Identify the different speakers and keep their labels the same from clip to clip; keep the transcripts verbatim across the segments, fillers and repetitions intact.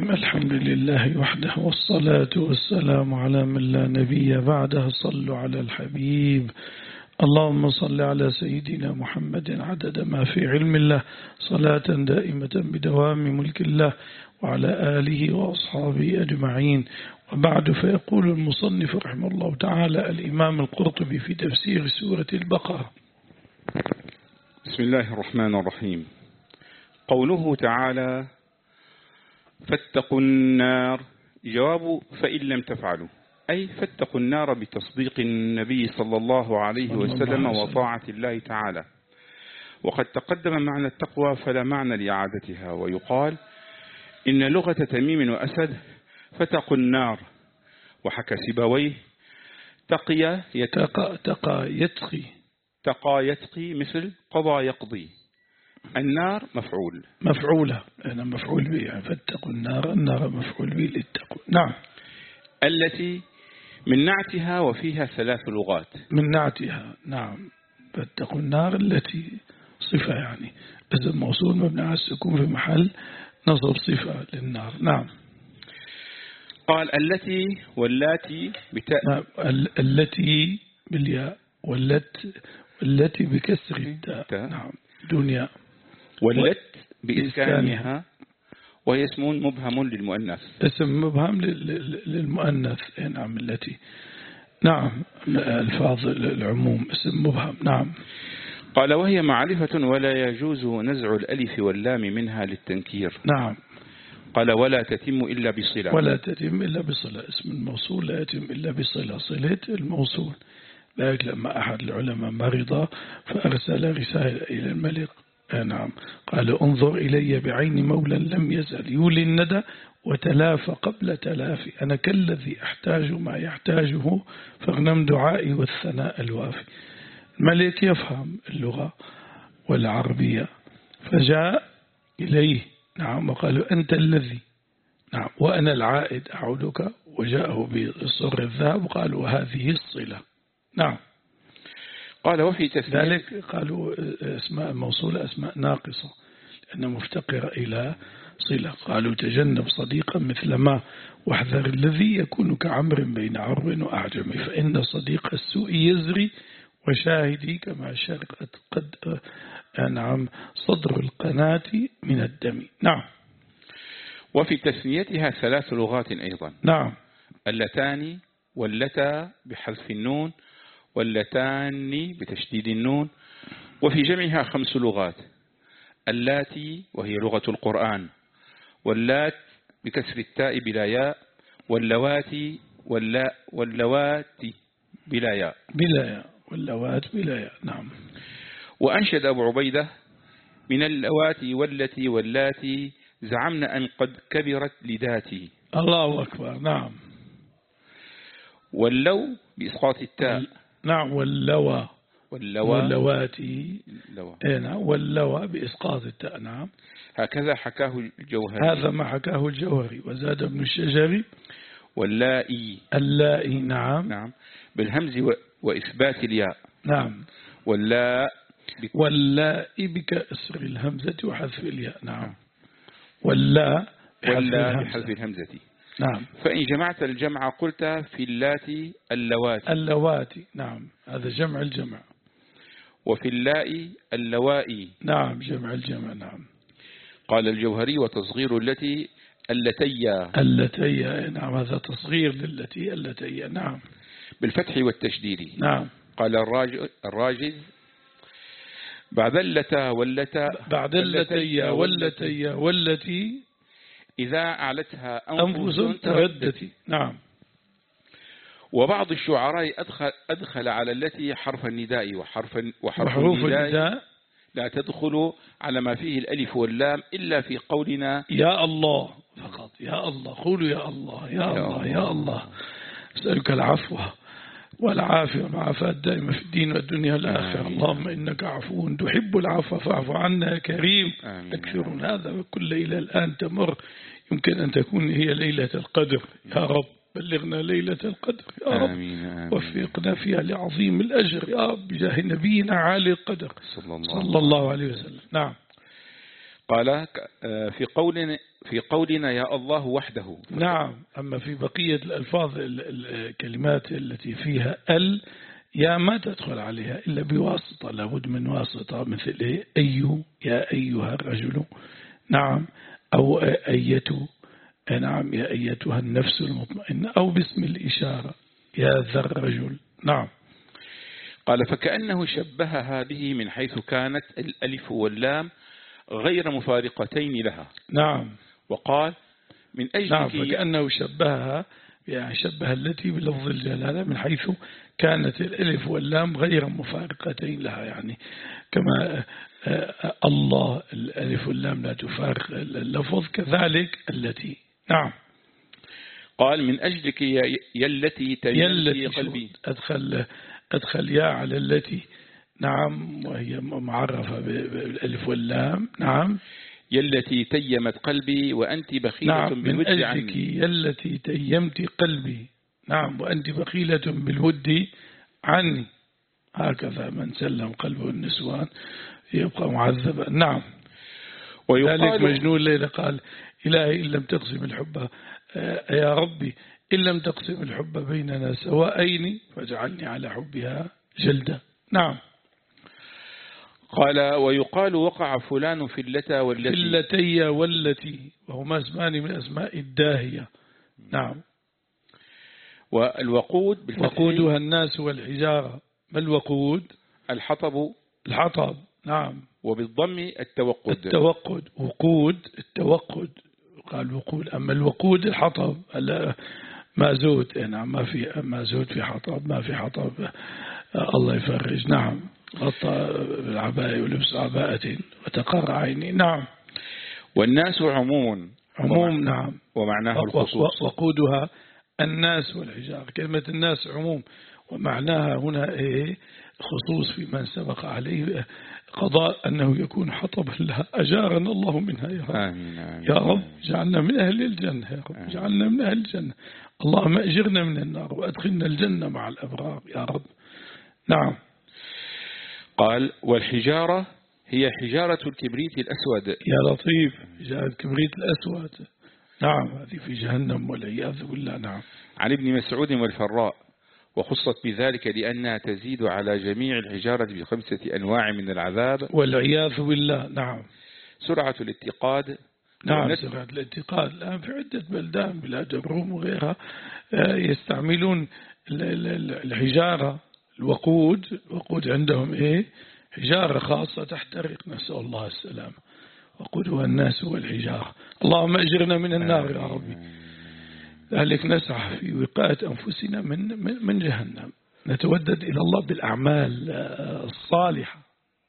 Speaker 1: الرحيم. الحمد لله وحده والصلاة والسلام على من لا نبي بعده. صلوا على الحبيب. اللهم صل على سيدنا محمد عدد ما في علم الله صلاة دائمة بدوام ملك الله وعلى آله وأصحابه أجمعين. وبعد، فيقول المصنف رحمه الله تعالى الإمام القرطبي في تفسير سورة البقرة:
Speaker 2: بسم الله الرحمن الرحيم. قوله تعالى: فاتقوا النار. جواب: فإن لم تفعلوا، أي فاتقوا النار بتصديق النبي صلى الله عليه وسلم وطاعة الله تعالى. وقد تقدم معنى التقوى فلا معنى لإعادتها، ويقال إن لغة تميم وأسد فتقوا النار. وحكى سيبويه: تقي يتقى
Speaker 1: تقى يتقي
Speaker 2: تقى يتقي مثل قضى يقضي. النار مفعول
Speaker 1: مفعولة أنا مفعول به، فاتقوا النار، النار مفعول به للتقوى. نعم.
Speaker 2: التي من نعتها، وفيها ثلاث لغات.
Speaker 1: من نعتها، نعم. فاتقوا النار التي صفة، يعني اسم موصول مبني على السكون في محل نصب صفة للنار. نعم.
Speaker 2: قال: التي واللاتي بتاء.
Speaker 1: نعم. التي بالياء، والتي والتي بكسر التاء. نعم، دنيا.
Speaker 2: واللت بإسكانها، وهي اسم مبهم للمؤنث.
Speaker 1: اسم مبهم للمؤنث. نعم. التي، نعم، الفاظ العموم، اسم مبهم. نعم.
Speaker 2: قال: وهي معرفة ولا يجوز نزع الألف واللام منها للتنكير.
Speaker 1: نعم.
Speaker 2: قال: ولا تتم إلا بصلة.
Speaker 1: ولا تتم إلا بصلة. اسم الموصول لا يتم إلا بصلة، صلة الموصول. لذلك لما أحد العلماء مرض فأرسل رسالة إلى الملك، نعم، قال: انظر إلي بعين مولى لم يزل يولي الندى وتلافى قبل تلافي، أنا كالذي أحتاج ما يحتاجه فاغنم دعائي والثناء الوافي. الملك يفهم اللغة والعربية، فجاء إليه، نعم، وقالوا: أنت الذي، نعم، وأنا العائد أعودك. وجاءه بصر الذهب وقالوا: وهذه الصلة. نعم.
Speaker 2: قال: وفي تسمية
Speaker 1: ذلك قالوا اسماء موصولة أسماء ناقصة لأنها مفتقرة إلى صلة. قالوا: تجنب صديقا مثل ما، واحذر الذي يكون كعمر بين عرب وأعجم، فإن صديق السوء يزري وشاهدي كما شرقت قد نعم صدر القناة من الدم. نعم.
Speaker 2: وفي تسميتها ثلاث لغات أيضا.
Speaker 1: نعم.
Speaker 2: اللتان واللتا بحذف النون، واللتان بتشديد النون. وفي جمعها خمس لغات: اللاتي وهي لغة القرآن، واللات بكسر التاء بلا ياء، واللواتي واللا واللواتي بلا ياء
Speaker 1: بلا ياء واللوات بلا ياء. نعم.
Speaker 2: وأنشد أبو عبيدة: من اللواتي والتي واللاتي زعمنا أن قد كبرت لذاتي.
Speaker 1: الله أكبر. نعم.
Speaker 2: واللو بإسقاط التاء.
Speaker 1: نعم. واللوى
Speaker 2: واللوى
Speaker 1: واللواتي. نعم. واللوى بإسقاط التاء. نعم.
Speaker 2: هكذا حكاه الجوهري.
Speaker 1: هذا ما حكاه الجوهري. وزاد ابن الشجري:
Speaker 2: واللائي.
Speaker 1: اللائي. نعم.
Speaker 2: نعم، بالهمز و... وإثبات الياء.
Speaker 1: نعم.
Speaker 2: واللاء بك...
Speaker 1: واللائي بكسر الهمزة وحذف الياء. نعم. واللا
Speaker 2: واللا بحذف الهمزة.
Speaker 1: نعم.
Speaker 2: فإن جمعت الجمع قلت في اللاتي اللواتي.
Speaker 1: اللواتي. نعم، هذا جمع الجمع.
Speaker 2: وفي اللاء اللوائي.
Speaker 1: نعم، جمع الجمع. نعم.
Speaker 2: قال الجوهري: وتصغير التي اللتي.
Speaker 1: اللتي. نعم، هذا تصغير للتي اللتي. نعم،
Speaker 2: بالفتح والتشديد.
Speaker 1: نعم.
Speaker 2: قال الراج... الراجز: بعد اللتا واللتا
Speaker 1: بعد اللتي واللتي والتي
Speaker 2: إذا أعلتها
Speaker 1: أنفس
Speaker 2: أنفس
Speaker 1: تردت. نعم.
Speaker 2: وبعض الشعراء أدخل, أدخل على التي حرف النداء وحرف, وحرف
Speaker 1: وحروف
Speaker 2: النداء,
Speaker 1: النداء
Speaker 2: لا تدخل على ما فيه الألف واللام إلا في قولنا
Speaker 1: يا الله فقط. يا الله، قولوا يا الله يا, يا الله, الله يا الله. أسألك العفو والعافية والعافاة الدائمة في الدين والدنيا والآخرة. اللهم إنك عفو تحب العفو فاعف عنا يا كريم. أكثر من هذا، وكل ليلة الآن تمر يمكن أن تكون هي ليلة القدر. يا رب بلغنا ليلة القدر يا رب.
Speaker 2: آمين آمين.
Speaker 1: وفقنا فيها لعظيم الأجر يا رب، بجاه نبينا عالي القدر صلى الله, صلى الله عليه وسلم. نعم.
Speaker 2: قال في قولنا في قولنا يا الله وحده.
Speaker 1: نعم. أما في بقية الألفاظ الكلمات التي فيها ال يا ما تدخل عليها إلا بواسطة، لابد من واسطة، مثل إيه؟ أي، يا أيها الرجل، نعم، أو أيته، نعم، يا أيتها النفس المطمئنة، أو باسم الإشارة يا ذا الرجل. نعم.
Speaker 2: قال فكأنه شبهها به من حيث كانت الألف واللام غير مفارقتين لها.
Speaker 1: نعم.
Speaker 2: وقال من أجلك.
Speaker 1: نعم، فكأنه شبهها، يعني شبه التي بلفظ الجلالة من حيث كانت الألف واللام غير مفارقتين لها، يعني كما الله الألف واللام لا تفارق اللفظ، كذلك التي. نعم.
Speaker 2: قال من أجلك يا التي تيمتي قلبي.
Speaker 1: أدخل أدخل يا على التي، نعم، وهي معرفة بالألف واللام. نعم.
Speaker 2: يلتي تيمت قلبي وأنت بخيلة
Speaker 1: نعم،
Speaker 2: بالود
Speaker 1: من
Speaker 2: عني.
Speaker 1: أجلك يلتي تيمت قلبي، نعم، وأنت بخيلة بالود عني. هكذا من سلم قلبه النسوان يبقى معذبا. نعم. ذلك مجنون ليلة قال إلهي إن لم تقسم الحب، يا ربي إن لم تقسم الحب بيننا سواءين فاجعلني على حبها جلدة. نعم.
Speaker 2: قال ويقال وقع فلان في اللتا والتي.
Speaker 1: في اللتي والتي، وهما اسمان من أسماء الداهية. نعم.
Speaker 2: والوقود
Speaker 1: وقودها الناس والحجارة. ما الوقود؟
Speaker 2: الحطب.
Speaker 1: الحطب. نعم.
Speaker 2: وبالضم التوقد.
Speaker 1: التوقد، وقود التوقد، قال وقود. أما الوقود الحطب، مازوت. نعم، ما في مازوت في حطب، ما في حطب. الله يفرج. نعم. غطى بالعباءة ولبس عباءة وتقر عيني. نعم.
Speaker 2: والناس عموم.
Speaker 1: عموم. نعم.
Speaker 2: ومعناه الخصوص.
Speaker 1: وقودها الناس والحجار. كلمة الناس عموم، ومعناها هنا إيه؟ خصوص في من سبق عليه قضاء أنه يكون حطبا لها. أجارنا الله منها يا رب.
Speaker 2: آمين آمين.
Speaker 1: يا رب جعلنا من أهل الجنة يا رب. جعلنا من أهل الجنة. اللهم أجرنا من النار وأدخلنا الجنة مع الأبرار يا رب. نعم.
Speaker 2: قال والحجارة هي حجارة الكبريت الأسود.
Speaker 1: يا لطيف، حجارة الكبريت الأسود. نعم، هذه في جهنم والعياذ بالله. نعم.
Speaker 2: عن ابن مسعود والفراء، وخصت بذلك لأنها تزيد على جميع الحجارة بخمسة أنواع من العذاب
Speaker 1: والعياذ بالله. نعم.
Speaker 2: سرعة الاتقاد.
Speaker 1: نعم، سرعة الاتقاد. الآن في عدة بلدان، بلاد الروم وغيرها، يستعملون الحجارة الوقود. الوقود عندهم إيه؟ حجارة خاصة تحترق، نسأل الله السلامة. وقودها الناس والحجارة. اللهم أجرنا من النار يا ربي. ذلك نسعى في وقاية أنفسنا من من جهنم. نتودد إلى الله بالأعمال الصالحة،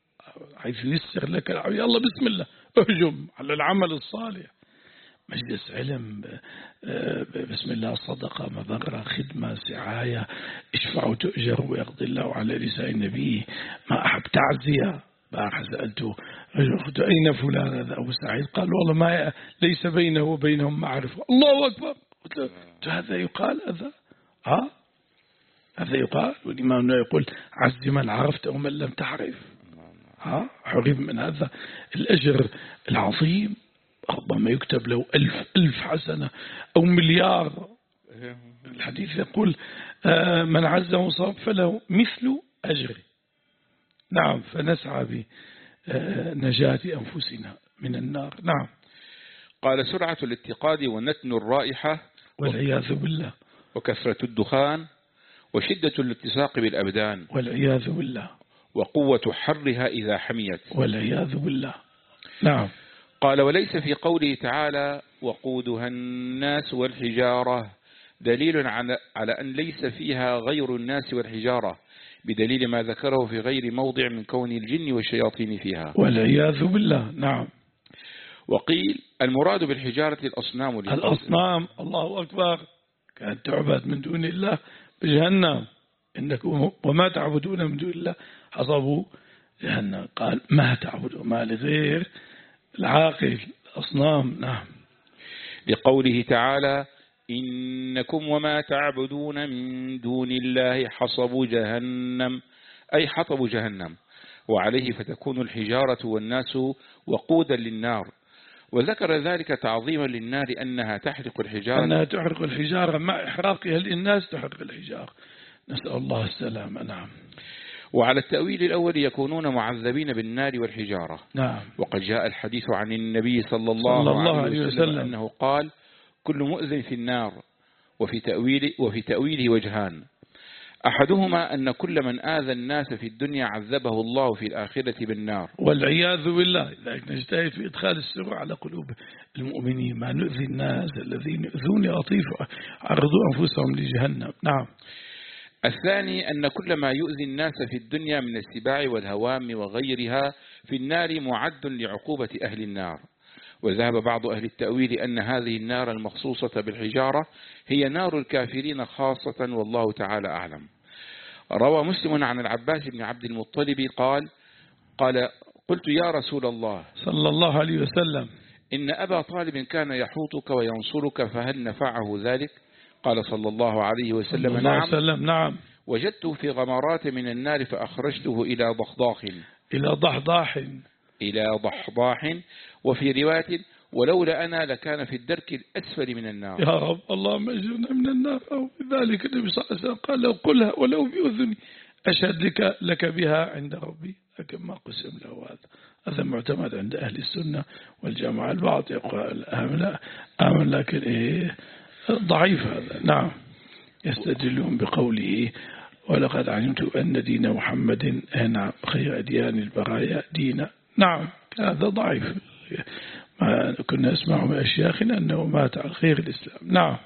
Speaker 1: حيث يسر لك العمل. يلا بسم الله اهجم على العمل الصالح. مجلس علم، بسم الله، صدقة، مبرة، خدمة، سعاية، اشفعوا تؤجروا ويقضي الله على لسان النبي ما أحب. تعزية. بارح سألته قلت أين فلان هذا أبو سعيد؟ قال والله ما ليس بينه وبينهم معرفة. الله أكبر. قلت له هذا يقال هذا؟ ها؟ هذا يقال؟ والإمام يقول عز من عرفت ومن لم تعرف. ها؟ حرم من هذا الأجر العظيم. ربما يكتب له ألف ألف حسنة أو مليار. الحديث يقول من عز وصاب فله مثل أجره. نعم. فنسعى بنجاة أنفسنا من النار. نعم.
Speaker 2: قال سرعة الاتقاد ونتن الرائحة
Speaker 1: والعياذ بالله،
Speaker 2: وكثرة الدخان وشدة الالتصاق بالأبدان
Speaker 1: والعياذ بالله،
Speaker 2: وقوة حرها إذا حميت
Speaker 1: والعياذ بالله. نعم.
Speaker 2: قال وليس في قوله تعالى وقودها الناس والحجارة دليل على على أن ليس فيها غير الناس والحجارة، بدليل ما ذكره في غير موضع من كون الجن والشياطين فيها،
Speaker 1: والعياذ بالله. نعم.
Speaker 2: وقيل المراد بالحجارة الأصنام.
Speaker 1: الأصنام، الله أكبر، كانت تعبد من دون الله بجهنم. إنكم وما تعبدون من دون الله حصبوا جهنم. قال ما تعبدون ما لغير العاقل أصنام. نعم.
Speaker 2: لقوله تعالى إنكم وما تعبدون من دون الله حصب جهنم، أي حطب جهنم. وعليه فتكون الحجارة والناس وقودا للنار. وذكر ذلك تعظيما للنار أنها تحرق الحجارة
Speaker 1: أنها تحرق الحجارة مع إحراقها للناس تحرق الحجارة، نسأل الله السلامة. نعم.
Speaker 2: وعلى التأويل الأول يكونون معذبين بالنار والحجارة.
Speaker 1: نعم.
Speaker 2: وقد جاء الحديث عن النبي صلى الله,
Speaker 1: صلى الله
Speaker 2: عليه,
Speaker 1: عليه
Speaker 2: وسلم,
Speaker 1: وسلم
Speaker 2: أنه قال كل مؤذن في النار. وفي تأويله, وفي تأويله وجهان، أحدهما أن كل من آذى الناس في الدنيا عذبه الله في الآخرة بالنار
Speaker 1: والعياذ بالله. لذلك نجتهد في إدخال السر على قلوب المؤمنين، ما نؤذي الناس الذين يؤذون أطيفوا عرضوا أنفسهم لجهنم. نعم.
Speaker 2: الثاني أن كل ما يؤذي الناس في الدنيا من السباع والهوام وغيرها في النار معد لعقوبة أهل النار. وذهب بعض أهل التأويل أن هذه النار المخصوصة بالحجارة هي نار الكافرين خاصة، والله تعالى أعلم. روى مسلم عن العباس بن عبد المطلب قال قال قلت يا رسول الله
Speaker 1: صلى الله عليه وسلم
Speaker 2: إن أبا طالب كان يحوطك وينصرك فهل نفعه ذلك؟ قال صلى الله عليه وسلم نعم.
Speaker 1: وسلم نعم.
Speaker 2: وجدته في غمرات من النار فأخرجته إلى ضحضاح
Speaker 1: إلى ضحضاح
Speaker 2: إلى ضحضاح وفي رواية ولولا أنا لكان في الدرك الأسفل من النار.
Speaker 1: يا رب اللهم اجرنا من النار. أو ذلك النبي صلى الله عليه وسلم قال لو قلها ولو بأذني أشهد لك, لك بها عند ربي، لكن ما قسم له هذا. هذا معتمد عند أهل السنة والجماعة. البعض يقول آمن, آمن لكن إيه ضعيف هذا. نعم. يستدلون بقوله ولقد علمت أن دين محمد نعم خير أديان البرايا دينا. نعم هذا ضعيف. ما كنا نسمع من أشياخنا أنه مات على خير الإسلام. نعم.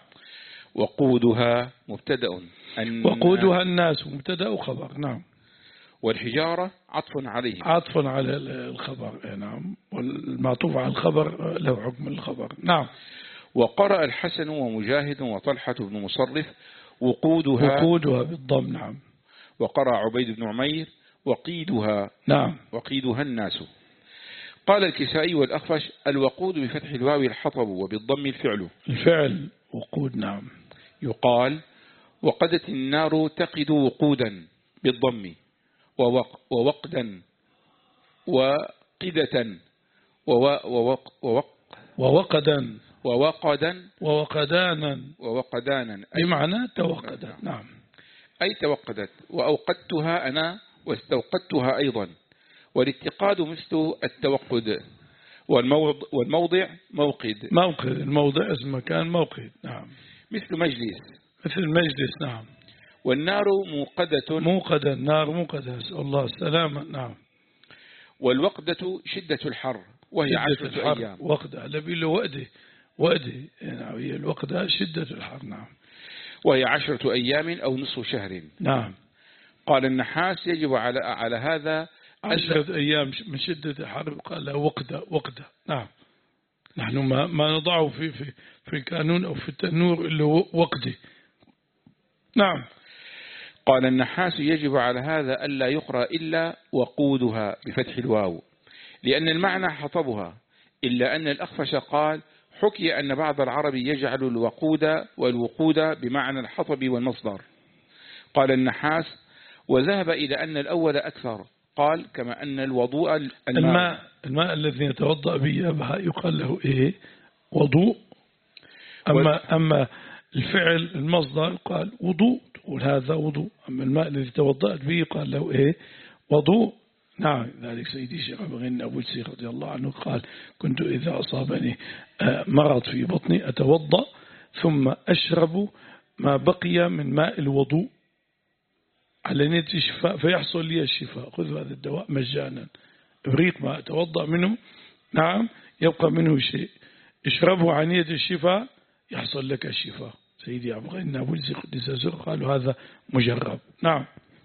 Speaker 2: وقودها مبتدأ
Speaker 1: وقودها الناس مبتدأ وخبر. نعم.
Speaker 2: والحجارة عطف عليه
Speaker 1: عطف على الخبر. نعم. والمعطوف على الخبر له حكم الخبر. نعم.
Speaker 2: وقرأ الحسن ومجاهد وطلحة بن مصرف وقودها
Speaker 1: وقودها بالضم. نعم.
Speaker 2: وقرأ عبيد بن عمير وقيدها.
Speaker 1: نعم.
Speaker 2: وقيدها الناس. قال الكسائي والأخفش الوقود بفتح الواو الحطب وبالضم الفعل.
Speaker 1: الفعل وقود. نعم.
Speaker 2: يقال وقدت النار تقد وقودا بالضم ووق ووقدا وقدة ووق ووق ووق
Speaker 1: ووقدا
Speaker 2: ووقدا
Speaker 1: ووقدانا
Speaker 2: ووقدانا
Speaker 1: بمعنى توقدت. نعم.
Speaker 2: أي توقدت. وأوقدتها أنا واستوقدتها أيضا. والاتقاد مثل التوقد. والموضع, والموضع موقد.
Speaker 1: موقد الموضع اسم مكان موقد. نعم.
Speaker 2: مثل مجلس.
Speaker 1: مثل مجلس. نعم.
Speaker 2: والنار موقدة.
Speaker 1: موقدة. النار موقدة. الله السلامة. نعم.
Speaker 2: والوقدة شدة الحر وهي عشرة أيام.
Speaker 1: وقدة لبي له وقدة وقدة. نعم. هي الوقدة شدة الحر. نعم.
Speaker 2: وهي عشرة أيام أو نصف شهر.
Speaker 1: نعم.
Speaker 2: قال النحاس يجب على على هذا
Speaker 1: عشرة أيام من شدة الحر قال وقدة وقدة. نعم. نحن ما ما نضعه في في في الكانون أو في التنور إلا وقدة. نعم.
Speaker 2: قال النحاس يجب على هذا ألا يقرأ إلا وقودها بفتح الواو لأن المعنى حطبها، إلا أن الأخفش قال حكي أن بعض العرب يجعل الوقود والوقود بمعنى الحطب والمصدر. قال النحاس وذهب إلى أن الأول أكثر. قال كما أن الوضوء الماء
Speaker 1: الماء, الماء الذي يتوضأ به يقال له إيه وضوء. أما, أما الفعل المصدر قال وضوء، تقول هذا وضوء. أما الماء الذي توضأت به قال له إيه وضوء. نعم. ذلك سيدي الشيخ بن أبو السيخ رضي الله عنه قال كنت إذا أصابني مرض في بطني أتوضأ ثم أشرب ما بقي من ماء الوضوء على نية الشفاء فيحصل لي الشفاء. خذوا هذا الدواء مجانا. إبريق ما أتوضأ منه. نعم. يبقى منه شيء اشربه عن نية الشفاء يحصل لك الشفاء. سيدي عبد أبو السيخ قدس سره قالوا هذا مجرب. نعم.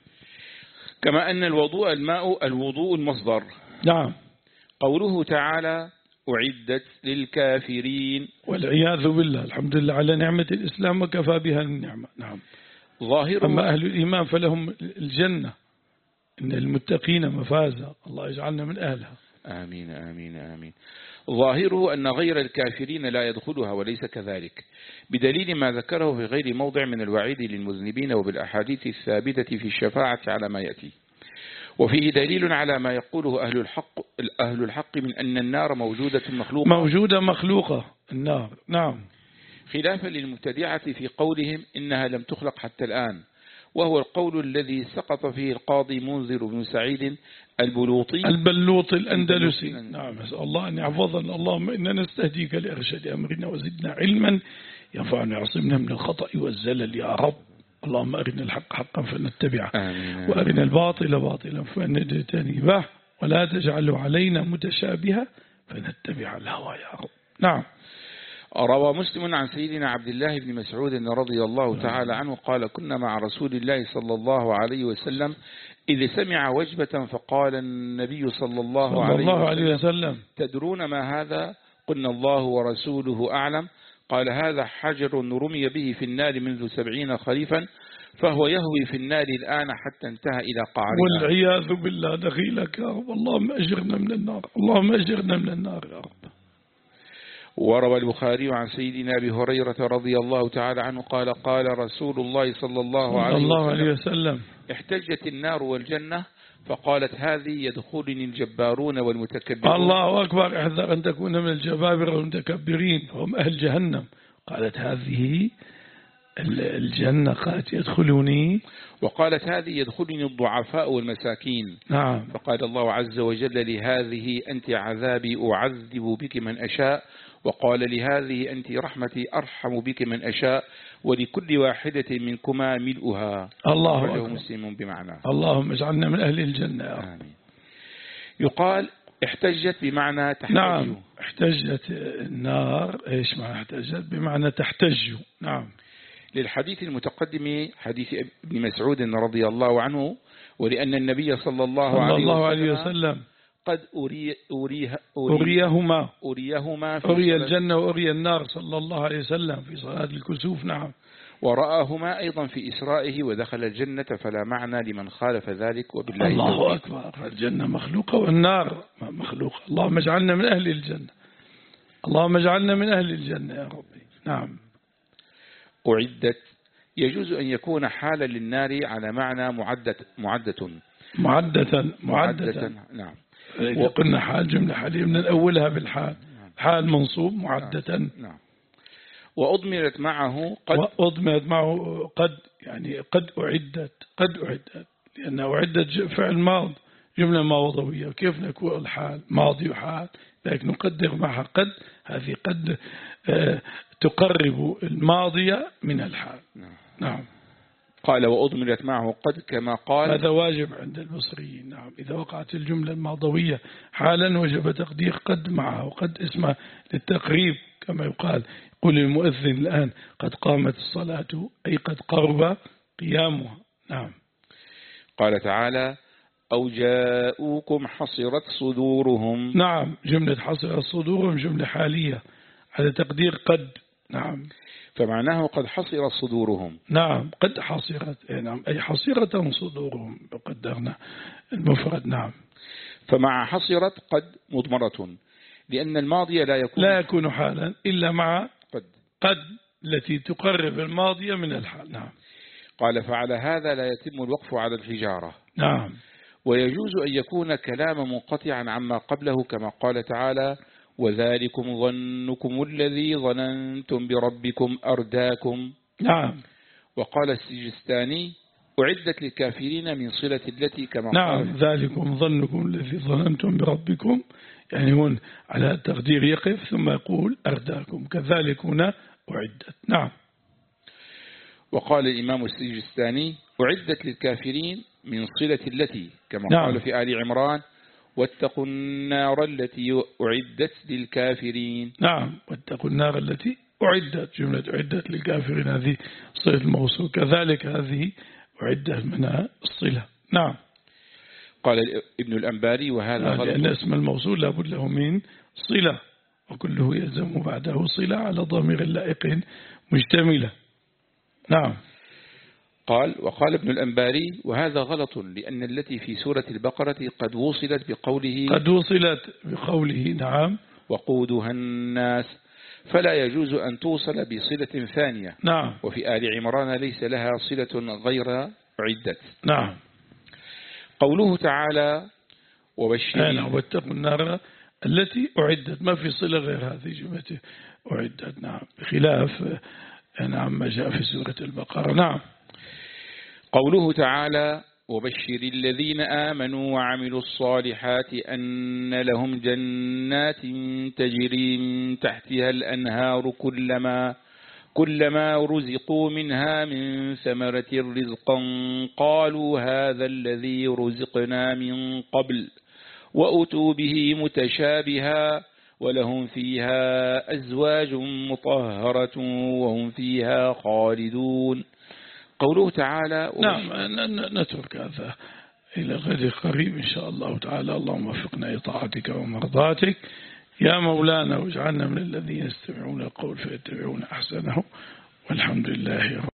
Speaker 2: كما أن الوضوء الماء الوضوء المصدر.
Speaker 1: نعم.
Speaker 2: قوله تعالى أعدت للكافرين
Speaker 1: والعياذ بالله. الحمد لله على نعمة الإسلام وكفى بها النعمة. نعم.
Speaker 2: ظاهر.
Speaker 1: أما أهل الإيمان فلهم الجنة إن المتقين مفازة. الله يجعلنا من أهلها.
Speaker 2: آمين آمين آمين. ظاهره أن غير الكافرين لا يدخلها وليس كذلك بدليل ما ذكره في غير موضع من الوعيد للمذنبين وبالأحاديث الثابتة في الشفاعة على ما يأتي. وفيه دليل على ما يقوله أهل الحق أهل الحق من أن النار موجودة مخلوقة
Speaker 1: موجودة مخلوقة النار. نعم.
Speaker 2: خلافا للمبتدعة في قولهم إنها لم تخلق حتى الآن، وهو القول الذي سقط فيه القاضي منذر بن سعيد البلوطي
Speaker 1: البلوطي الأندلسي. نعم. نسأل الله أن يحفظنا. اللهم إنا نستهديك لإرشاد أمرنا وزدنا علما ينفعنا يعصمنا من الخطأ والزلل يا رب. اللهم أرنا الحق حقا فنتبعه، وأرنا الباطل باطلا فنجتنبه، ولا تجعله علينا متشابها فنتبع الهوى يا رب. نعم.
Speaker 2: روى مسلم عن سيدنا عبد الله بن مسعود رضي الله تعالى عنه قال: كنا مع رسول الله صلى الله عليه وسلم إذ سمع وجبة فقال النبي صلى الله,
Speaker 1: صلى
Speaker 2: عليه,
Speaker 1: الله
Speaker 2: وسلم
Speaker 1: عليه وسلم:
Speaker 2: تدرون ما هذا؟ قلنا: الله ورسوله أعلم. قال: هذا حجر رمي به في النار منذ سبعين خريفا، فهو يهوي في النار الآن حتى انتهى إلى قعرها.
Speaker 1: والعياذ بالله. دخيلك يا رب. اللهم أجرنا من النار، اللهم أجرنا من النار يا رب.
Speaker 2: وروى البخاري عن سيدنا أبي هريرة رضي الله تعالى عنه قال: قال رسول الله صلى الله عليه,
Speaker 1: الله
Speaker 2: وسلم,
Speaker 1: عليه وسلم:
Speaker 2: احتجت النار والجنة فقالت: هذه يدخلني الجبارون والمتكبرون.
Speaker 1: الله أكبر. احذر أن تكون من الجبابرة والمتكبرين فهم أهل جهنم. قالت: هذه الجنة. قالت: يدخلني.
Speaker 2: وقالت: هذه يدخلني الضعفاء والمساكين.
Speaker 1: نعم.
Speaker 2: فقال الله عز وجل لهذه: أنت عذابي أعذب بك من أشاء. وقال لهذه: أنت رحمتي أرحم بك من أشاء، ولكل واحدة منكما ملؤها.
Speaker 1: الله
Speaker 2: أكبر. مسلم بمعنى.
Speaker 1: اللهم اجعلنا من أهل الجنة يا رب.
Speaker 2: آمين. يقال احتجت بمعنى تحتج.
Speaker 1: نعم. احتجت النار. ايش معنى احتجت؟ بمعنى تحتج. نعم.
Speaker 2: للحديث المتقدم حديث ابن مسعود رضي الله عنه، ولأن النبي صلى الله,
Speaker 1: صلى
Speaker 2: عليه,
Speaker 1: الله
Speaker 2: وسلم
Speaker 1: عليه وسلم
Speaker 2: قد أري أريه
Speaker 1: أريهما
Speaker 2: أريهما في
Speaker 1: أري الجنة وأري النار صلى الله عليه وسلم في صلاة الكسوف. نعم.
Speaker 2: ورآهما أيضا في إسرائه ودخل الجنة، فلا معنى لمن خالف ذلك. وبالله
Speaker 1: الله أكبر. الجنة مخلوقة والنار مخلوقة. اللهم اجعلنا من أهل الجنة، اللهم اجعلنا من أهل الجنة يا ربي. نعم.
Speaker 2: أعدت يجوز أن يكون حالا للنار على معنى معدة معدة
Speaker 1: معدة معدة.
Speaker 2: نعم.
Speaker 1: إذا قلنا حال جملة حالية من الأولها بالحال. حال منصوب معدة.
Speaker 2: نعم. وأضمرت معه قد.
Speaker 1: وأضمرت معه قد، يعني قد أعدت. قد أعدت لأن أعدت فعل ماض جملة ماضوية، كيف نكون الحال ماضي وحال، لكن نقدر معها قد. هذه قد تقرب الماضية من الحال. نعم.
Speaker 2: قال: وأضمرت معه قد كما قال.
Speaker 1: هذا واجب عند المصريين. نعم. إذا وقعت الجملة الماضوية حالا وجب تقدير قد معها، وقد اسمها للتقريب كما يقال. يقول المؤذن الآن: قد قامت الصلاة، أي قد قرب قيامها. نعم.
Speaker 2: قال تعالى: أو جاءوكم حصرت صدورهم.
Speaker 1: نعم. جملة حصرت صدورهم جملة حالية على تقدير قد. نعم.
Speaker 2: فمعناه قد حصرت صدورهم.
Speaker 1: نعم. قد حصرت. نعم. أي حصرة صدورهم قدرنا المفرد. نعم.
Speaker 2: فمع حصرت قد مضمرة، لأن الماضي لا يكون
Speaker 1: لا يكون حالا إلا مع
Speaker 2: قد
Speaker 1: قد التي تقرب الماضية من الحال. نعم.
Speaker 2: قال: فعلى هذا لا يتم الوقف على الحجارة.
Speaker 1: نعم.
Speaker 2: ويجوز أن يكون كلام منقطعا عما قبله، كما قال تعالى: وذلكم ظنكم الذي ظننتم بربكم أرداكم.
Speaker 1: نعم.
Speaker 2: وقال السجستاني: أعدت للكافرين من صلة التي كما
Speaker 1: نعم.
Speaker 2: قال.
Speaker 1: ذلكم ظنكم الذي ظننتم بربكم، يعني هون على تقدير يقف ثم يقول أرداكم، كذلك هنا أعدت. نعم.
Speaker 2: وقال الإمام السجستاني: أعدت للكافرين من صلة التي كما
Speaker 1: نعم.
Speaker 2: قال في آل عمران: واتقوا النار التي أعدت للكافرين.
Speaker 1: نعم. واتقوا النار التي أعدت. جملة أعدت للكافرين هذه صلة الموصول، كذلك هذه أعدت منها الصلة. نعم.
Speaker 2: قال ابن الأنباري: وهذا غلط،
Speaker 1: لأن اسم الموصول لابد له من صلة، وكله يلزم بعده صلة على ضمير لائق مجتملة. نعم.
Speaker 2: قال: وقال ابن الأنباري: وهذا غلط، لأن التي في سورة البقرة قد وصلت بقوله
Speaker 1: قد وصلت بقوله. نعم.
Speaker 2: وقودها الناس، فلا يجوز أن توصل بصلة ثانية.
Speaker 1: نعم.
Speaker 2: وفي آل عمران ليس لها صلة غير عدت.
Speaker 1: نعم.
Speaker 2: قوله تعالى وبشر
Speaker 1: أنا واتقوا النار التي أعدت، ما في صلة غير هذه جملته أعدت. نعم، بخلاف نعم ما جاء في سورة البقرة. نعم.
Speaker 2: قوله تعالى وبشر الذين آمنوا وعملوا الصالحات أن لهم جنات تجري من تحتها الأنهار كلما كلما رزقوا منها من ثمرة رزقا قالوا هذا الذي رزقنا من قبل وأتوا به متشابها ولهم فيها أزواج مطهرة وهم فيها خالدون. قوله تعالى
Speaker 1: نعم نترك هذا إلى غد قريب إن شاء الله تعالى. اللهم وفقنا لطاعتك ومرضاتك يا مولانا، واجعلنا من الذين يستمعون القول فيتبعون أحسنه، والحمد لله رب